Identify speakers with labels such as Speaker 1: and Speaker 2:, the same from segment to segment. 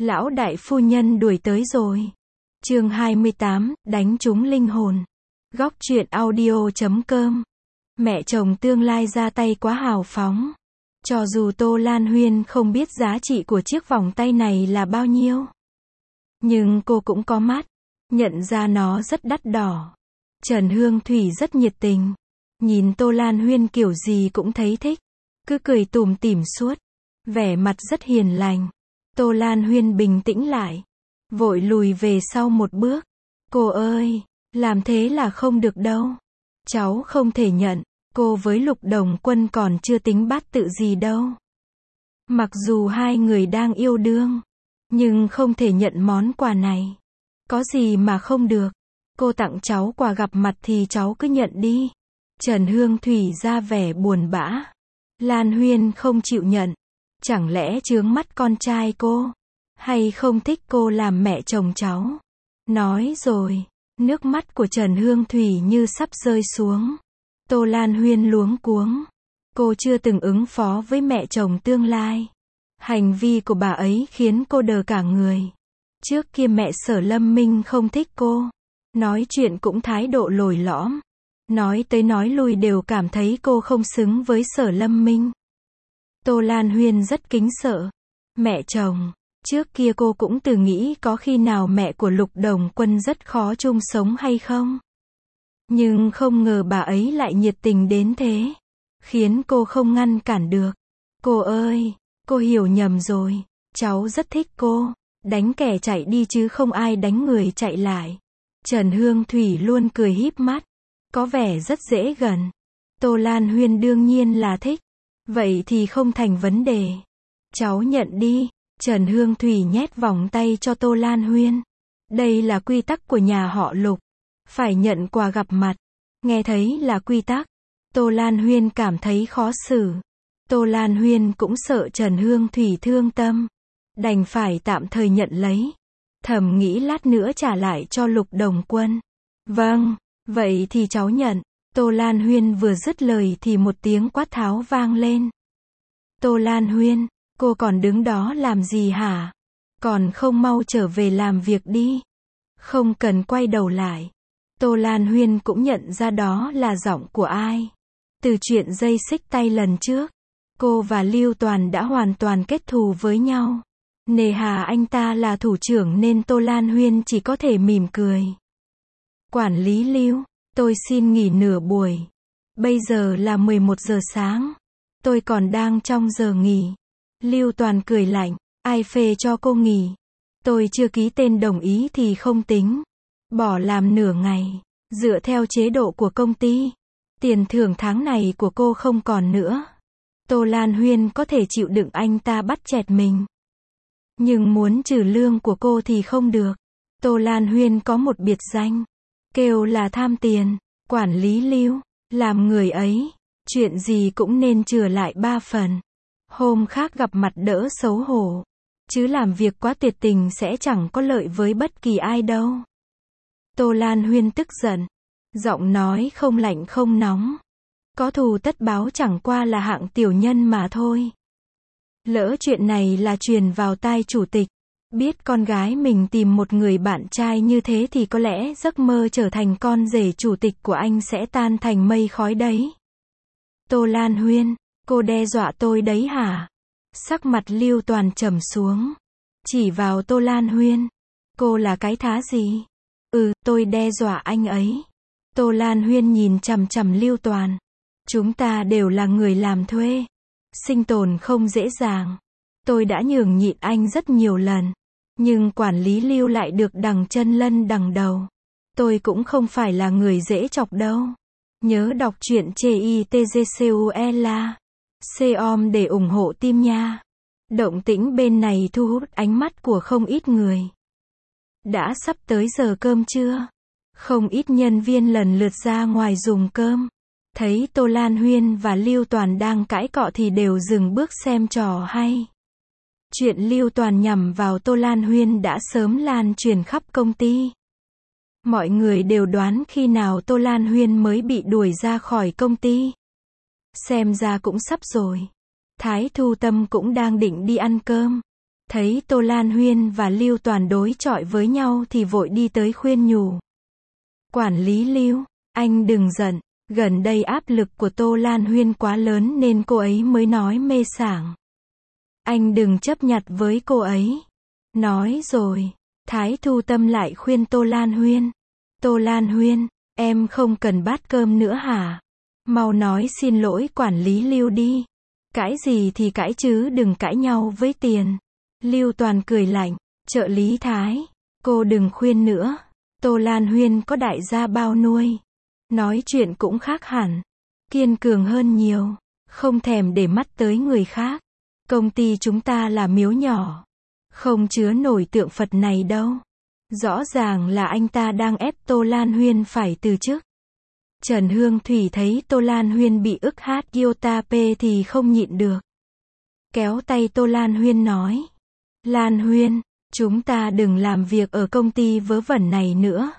Speaker 1: Lão đại phu nhân đuổi tới rồi. Chương 28, đánh trúng linh hồn. Góc truyện audio.com. Mẹ chồng tương lai ra tay quá hào phóng. Cho dù Tô Lan Huyên không biết giá trị của chiếc vòng tay này là bao nhiêu, nhưng cô cũng có mắt, nhận ra nó rất đắt đỏ. Trần Hương Thủy rất nhiệt tình. Nhìn Tô Lan Huyên kiểu gì cũng thấy thích. Cứ cười tủm tỉm suốt. Vẻ mặt rất hiền lành. Tô Lan Huyên bình tĩnh lại. Vội lùi về sau một bước. Cô ơi, làm thế là không được đâu. Cháu không thể nhận. Cô với Lục Đồng Quân còn chưa tính bát tự gì đâu. Mặc dù hai người đang yêu đương, nhưng không thể nhận món quà này. Có gì mà không được. Cô tặng cháu quà gặp mặt thì cháu cứ nhận đi. Trần Hương Thủy ra vẻ buồn bã. Lan Huyên không chịu nhận. Chẳng lẽ chướng mắt con trai cô? Hay không thích cô làm mẹ chồng cháu? Nói rồi, nước mắt của Trần Hương Thủy như sắp rơi xuống. Tô Lan Huyên luống cuống. Cô chưa từng ứng phó với mẹ chồng tương lai. Hành vi của bà ấy khiến cô đờ cả người. Trước kia mẹ Sở Lâm Minh không thích cô. Nói chuyện cũng thái độ lồi lõm. Nói tới nói lui đều cảm thấy cô không xứng với Sở Lâm Minh. Tô Lan Huyên rất kính sợ mẹ chồng. Trước kia cô cũng từng nghĩ có khi nào mẹ của Lục Đồng Quân rất khó chung sống hay không. Nhưng không ngờ bà ấy lại nhiệt tình đến thế. Khiến cô không ngăn cản được. Cô ơi, cô hiểu nhầm rồi. Cháu rất thích cô. Đánh kẻ chạy đi chứ không ai đánh người chạy lại. Trần Hương Thủy luôn cười híp mắt. Có vẻ rất dễ gần. Tô Lan Huyên đương nhiên là thích. Vậy thì không thành vấn đề. Cháu nhận đi. Trần Hương Thủy nhét vòng tay cho Tô Lan Huyên. Đây là quy tắc của nhà họ Lục. Phải nhận quà gặp mặt. Nghe thấy là quy tắc. Tô Lan Huyên cảm thấy khó xử. Tô Lan Huyên cũng sợ Trần Hương Thủy thương tâm. Đành phải tạm thời nhận lấy. Thầm nghĩ lát nữa trả lại cho Lục Đồng Quân. Vâng, vậy thì cháu nhận. Tô Lan Huyên vừa dứt lời thì một tiếng quát tháo vang lên. Tô Lan Huyên, cô còn đứng đó làm gì hả? Còn không mau trở về làm việc đi. Không cần quay đầu lại. Tô Lan Huyên cũng nhận ra đó là giọng của ai. Từ chuyện dây xích tay lần trước, cô và Lưu Toàn đã hoàn toàn kết thù với nhau. Nề hà anh ta là thủ trưởng nên Tô Lan Huyên chỉ có thể mỉm cười. Quản lý Lưu, tôi xin nghỉ nửa buổi. Bây giờ là 11 giờ sáng. Tôi còn đang trong giờ nghỉ. Lưu Toàn cười lạnh. Ai phê cho cô nghỉ? Tôi chưa ký tên đồng ý thì không tính. Bỏ làm nửa ngày. Dựa theo chế độ của công ty. Tiền thưởng tháng này của cô không còn nữa. Tô Lan Huyên có thể chịu đựng anh ta bắt chẹt mình. Nhưng muốn trừ lương của cô thì không được. Tô Lan Huyên có một biệt danh. Kêu là tham tiền. Quản lý Lưu. Làm người ấy. Chuyện gì cũng nên chừa lại 3 phần. Hôm khác gặp mặt đỡ xấu hổ. Chứ làm việc quá tuyệt tình sẽ chẳng có lợi với bất kỳ ai đâu. Tô Lan Huyên tức giận. Giọng nói không lạnh không nóng. Có thù tất báo chẳng qua là hạng tiểu nhân mà thôi. Lỡ chuyện này là truyền vào tai chủ tịch. Biết con gái mình tìm một người bạn trai như thế thì có lẽ giấc mơ trở thành con rể chủ tịch của anh sẽ tan thành mây khói đấy. Tô Lan Huyên, cô đe dọa tôi đấy hả? Sắc mặt Lưu Toàn trầm xuống. Chỉ vào Tô Lan Huyên. Cô là cái thá gì? Tôi đe dọa anh ấy. Tô Lan Huyên nhìn chằm chằm Lưu Toàn. Chúng ta đều là người làm thuê. Sinh tồn không dễ dàng. Tôi đã nhường nhịn anh rất nhiều lần. Nhưng quản lý Lưu lại được đằng chân lân đằng đầu. Tôi cũng không phải là người dễ chọc đâu. Nhớ đọc truyện CITGCUELA. COM để ủng hộ team nha. Động tĩnh bên này thu hút ánh mắt của không ít người. Đã sắp tới giờ cơm trưa. Không ít nhân viên lần lượt ra ngoài dùng cơm. Thấy Tô Lan Huyên và Lưu Toàn đang cãi cọ thì đều dừng bước xem trò hay. Chuyện Lưu Toàn nhằm vào Tô Lan Huyên đã sớm lan truyền khắp công ty. Mọi người đều đoán khi nào Tô Lan Huyên mới bị đuổi ra khỏi công ty. Xem ra cũng sắp rồi. Thái Thu Tâm cũng đang định đi ăn cơm. Thấy Tô Lan Huyên và Lưu Toàn đối chọi với nhau thì vội đi tới khuyên nhủ. Quản lý Lưu, anh đừng giận, gần đây áp lực của Tô Lan Huyên quá lớn nên cô ấy mới nói mê sảng. Anh đừng chấp nhặt với cô ấy. Nói rồi, Thái Thu Tâm lại khuyên Tô Lan Huyên. Tô Lan Huyên, em không cần bát cơm nữa hả? Mau nói xin lỗi quản lý Lưu đi. Cãi gì thì cãi chứ đừng cãi nhau với tiền. Lưu Toàn cười lạnh, trợ lý Thái, cô đừng khuyên nữa. Tô Lan Huyên có đại gia bao nuôi. Nói chuyện cũng khác hẳn. Kiên cường hơn nhiều. Không thèm để mắt tới người khác. Công ty chúng ta là miếu nhỏ. Không chứa nổi tượng Phật này đâu. Rõ ràng là anh ta đang ép Tô Lan Huyên phải từ chức. Trần Hương Thủy thấy Tô Lan Huyên bị ức hát Yotape thì không nhịn được. Kéo tay Tô Lan Huyên nói. Lan Huyên, chúng ta đừng làm việc ở công ty vớ vẩn này nữa.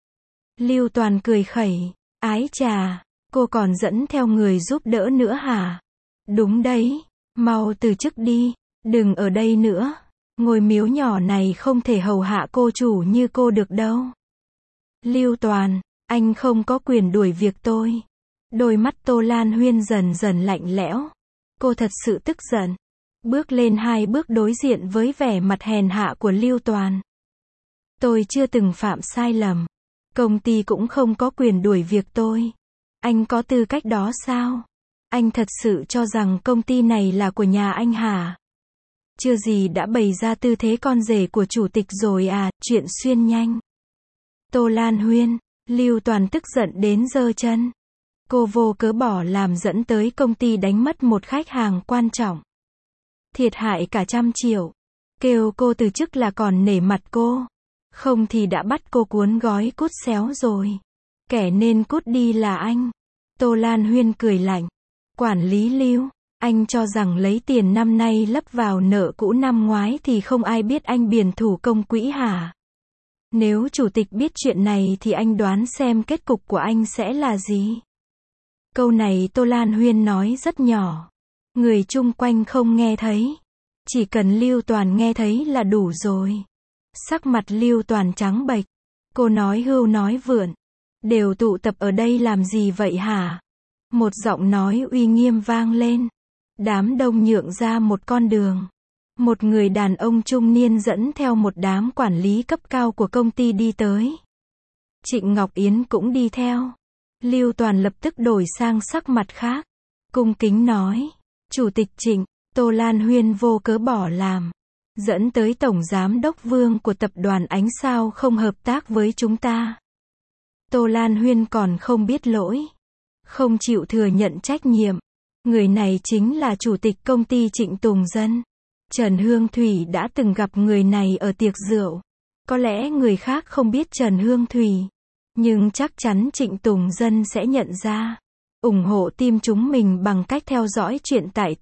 Speaker 1: Lưu Toàn cười khẩy. Ái chà, cô còn dẫn theo người giúp đỡ nữa hả? Đúng đấy, mau từ chức đi, đừng ở đây nữa. Ngôi miếu nhỏ này không thể hầu hạ cô chủ như cô được đâu. Lưu Toàn, anh không có quyền đuổi việc tôi. Đôi mắt Tô Lan Huyên dần dần lạnh lẽo. Cô thật sự tức giận. Bước lên 2 bước đối diện với vẻ mặt hèn hạ của Lưu Toàn. Tôi chưa từng phạm sai lầm. Công ty cũng không có quyền đuổi việc tôi. Anh có tư cách đó sao? Anh thật sự cho rằng công ty này là của nhà anh hả? Chưa gì đã bày ra tư thế con rể của chủ tịch rồi à, chuyện xuyên nhanh. Tô Lan Huyên, Lưu Toàn tức giận đến giơ chân. Cô vô cớ bỏ làm dẫn tới công ty đánh mất một khách hàng quan trọng. Thiệt hại cả 100 triệu. Kêu cô từ chức là còn nể mặt cô. Không thì đã bắt cô cuốn gói cút xéo rồi. Kẻ nên cút đi là anh. Tô Lan Huyên cười lạnh. Quản lý Lưu, anh cho rằng lấy tiền năm nay lấp vào nợ cũ năm ngoái thì không ai biết anh biển thủ công quỹ hả? Nếu chủ tịch biết chuyện này thì anh đoán xem kết cục của anh sẽ là gì? Câu này Tô Lan Huyên nói rất nhỏ. Người chung quanh không nghe thấy. Chỉ cần Lưu Toàn nghe thấy là đủ rồi. Sắc mặt Lưu Toàn trắng bệch. Cô nói hưu nói vượn. Đều tụ tập ở đây làm gì vậy hả? Một giọng nói uy nghiêm vang lên. Đám đông nhượng ra một con đường. Một người đàn ông trung niên dẫn theo một đám quản lý cấp cao của công ty đi tới. Trịnh Ngọc Yến cũng đi theo. Lưu Toàn lập tức đổi sang sắc mặt khác. Cung kính nói. Chủ tịch Trịnh, Tô Lan Huyên vô cớ bỏ làm. Dẫn tới Tổng Giám đốc Vương của tập đoàn Ánh Sao không hợp tác với chúng ta. Tô Lan Huyên còn không biết lỗi. Không chịu thừa nhận trách nhiệm. Người này chính là chủ tịch công ty Trịnh Tùng Dân. Trần Hương Thủy đã từng gặp người này ở tiệc rượu. Có lẽ người khác không biết Trần Hương Thủy. Nhưng chắc chắn Trịnh Tùng Dân sẽ nhận ra. Ủng hộ team chúng mình bằng cách theo dõi chuyện tại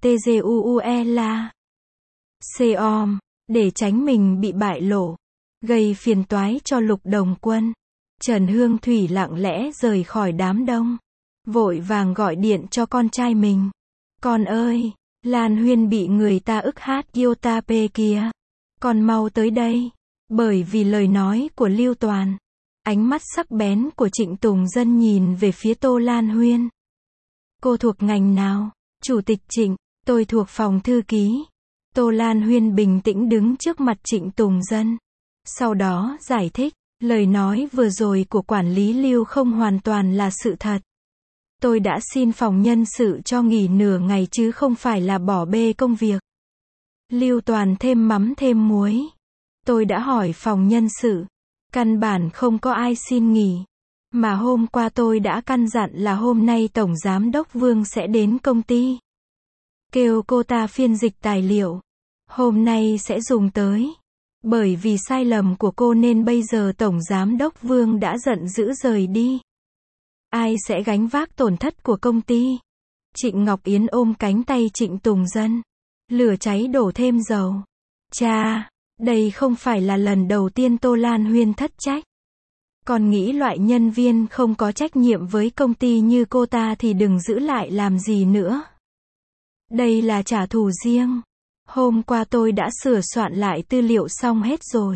Speaker 1: TGUULA.com, để tránh mình bị bại lộ, gây phiền toái cho Lục Đồng Quân. Trần Hương Thủy lặng lẽ rời khỏi đám đông. Vội vàng gọi điện cho con trai mình. Con ơi, Lan Huyên bị người ta ức hát Yotape kìa. Con mau tới đây. Bởi vì lời nói của Lưu Toàn. Ánh mắt sắc bén của Trịnh Tùng Dân nhìn về phía Tô Lan Huyên. Cô thuộc ngành nào? Chủ tịch Trịnh, tôi thuộc phòng thư ký. Tô Lan Huyên bình tĩnh đứng trước mặt Trịnh Tùng Dân. Sau đó giải thích, lời nói vừa rồi của quản lý Lưu không hoàn toàn là sự thật. Tôi đã xin phòng nhân sự cho nghỉ nửa ngày chứ không phải là bỏ bê công việc. Lưu Toàn thêm mắm thêm muối. Tôi đã hỏi phòng nhân sự. Căn bản không có ai xin nghỉ. Mà hôm qua tôi đã căn dặn là hôm nay Tổng Giám đốc Vương sẽ đến công ty. Kêu cô ta phiên dịch tài liệu. Hôm nay sẽ dùng tới. Bởi vì sai lầm của cô nên bây giờ Tổng Giám đốc Vương đã giận dữ rời đi. Ai sẽ gánh vác tổn thất của công ty? Trịnh Ngọc Yến ôm cánh tay Trịnh Tùng Dân. Lửa cháy đổ thêm dầu. Chà, đây không phải là lần đầu tiên Tô Lan Huyên thất trách. Còn nghĩ loại nhân viên không có trách nhiệm với công ty như cô ta thì đừng giữ lại làm gì nữa. Đây là trả thù riêng. Hôm qua tôi đã sửa soạn lại tư liệu xong hết rồi.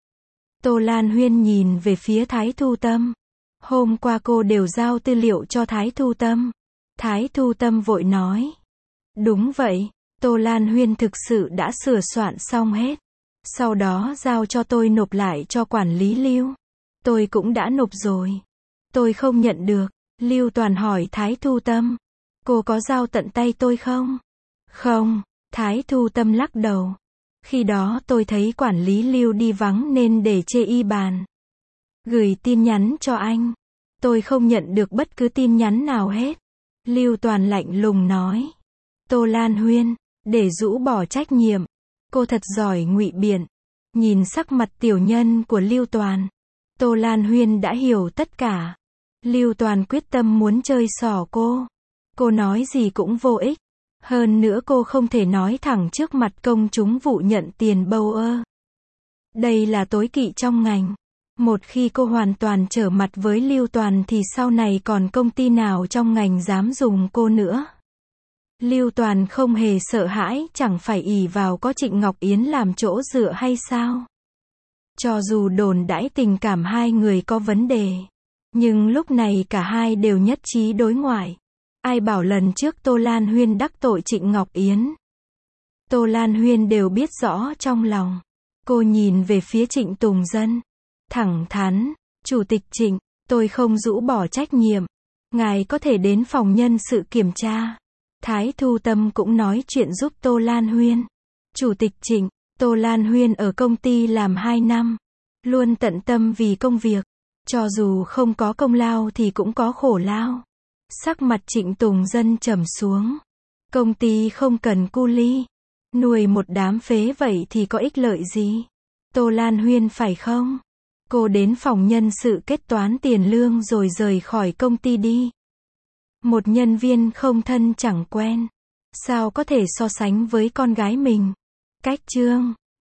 Speaker 1: Tô Lan Huyên nhìn về phía Thái Thu Tâm. Hôm qua cô đều giao tư liệu cho Thái Thu Tâm. Thái Thu Tâm vội nói. Đúng vậy, Tô Lan Huyên thực sự đã sửa soạn xong hết. Sau đó giao cho tôi nộp lại cho quản lý Lưu. Tôi cũng đã nộp rồi. Tôi không nhận được. Lưu Toàn hỏi Thái Thu Tâm. Cô có giao tận tay tôi không? Không, Thái Thu Tâm lắc đầu. Khi đó tôi thấy quản lý Lưu đi vắng nên để chê y bàn. Gửi tin nhắn cho anh. Tôi không nhận được bất cứ tin nhắn nào hết. Lưu Toàn lạnh lùng nói. Tô Lan Huyên, để rũ bỏ trách nhiệm. Cô thật giỏi ngụy biện. Nhìn sắc mặt tiểu nhân của Lưu Toàn, Tô Lan Huyên đã hiểu tất cả. Lưu Toàn quyết tâm muốn chơi xỏ cô. Cô nói gì cũng vô ích. Hơn nữa cô không thể nói thẳng trước mặt công chúng vụ nhận tiền bâu ơ. Đây là tối kỵ trong ngành. Một khi cô hoàn toàn trở mặt với Lưu Toàn thì sau này còn công ty nào trong ngành dám dùng cô nữa. Lưu Toàn không hề sợ hãi, chẳng phải ỷ vào có Trịnh Ngọc Yến làm chỗ dựa hay sao? Cho dù đồn đãi tình cảm hai người có vấn đề, nhưng lúc này cả hai đều nhất trí đối ngoại. Ai bảo lần trước Tô Lan Huyên đắc tội Trịnh Ngọc Yến? Tô Lan Huyên đều biết rõ trong lòng. Cô nhìn về phía Trịnh Tùng Dân. Thẳng thắn, Chủ tịch Trịnh, tôi không rũ bỏ trách nhiệm. Ngài có thể đến phòng nhân sự kiểm tra. Thái Thu Tâm cũng nói chuyện giúp Tô Lan Huyên. Chủ tịch Trịnh, Tô Lan Huyên ở công ty làm 2 năm. Luôn tận tâm vì công việc. Cho dù không có công lao thì cũng có khổ lao. Sắc mặt Trịnh Tùng Dân trầm xuống. Công ty không cần cu ly. Nuôi một đám phế vậy thì có ích lợi gì? Tô Lan Huyên phải không? Cô đến phòng nhân sự kết toán tiền lương rồi rời khỏi công ty đi. Một nhân viên không thân chẳng quen. Sao có thể so sánh với con gái mình? Cách chương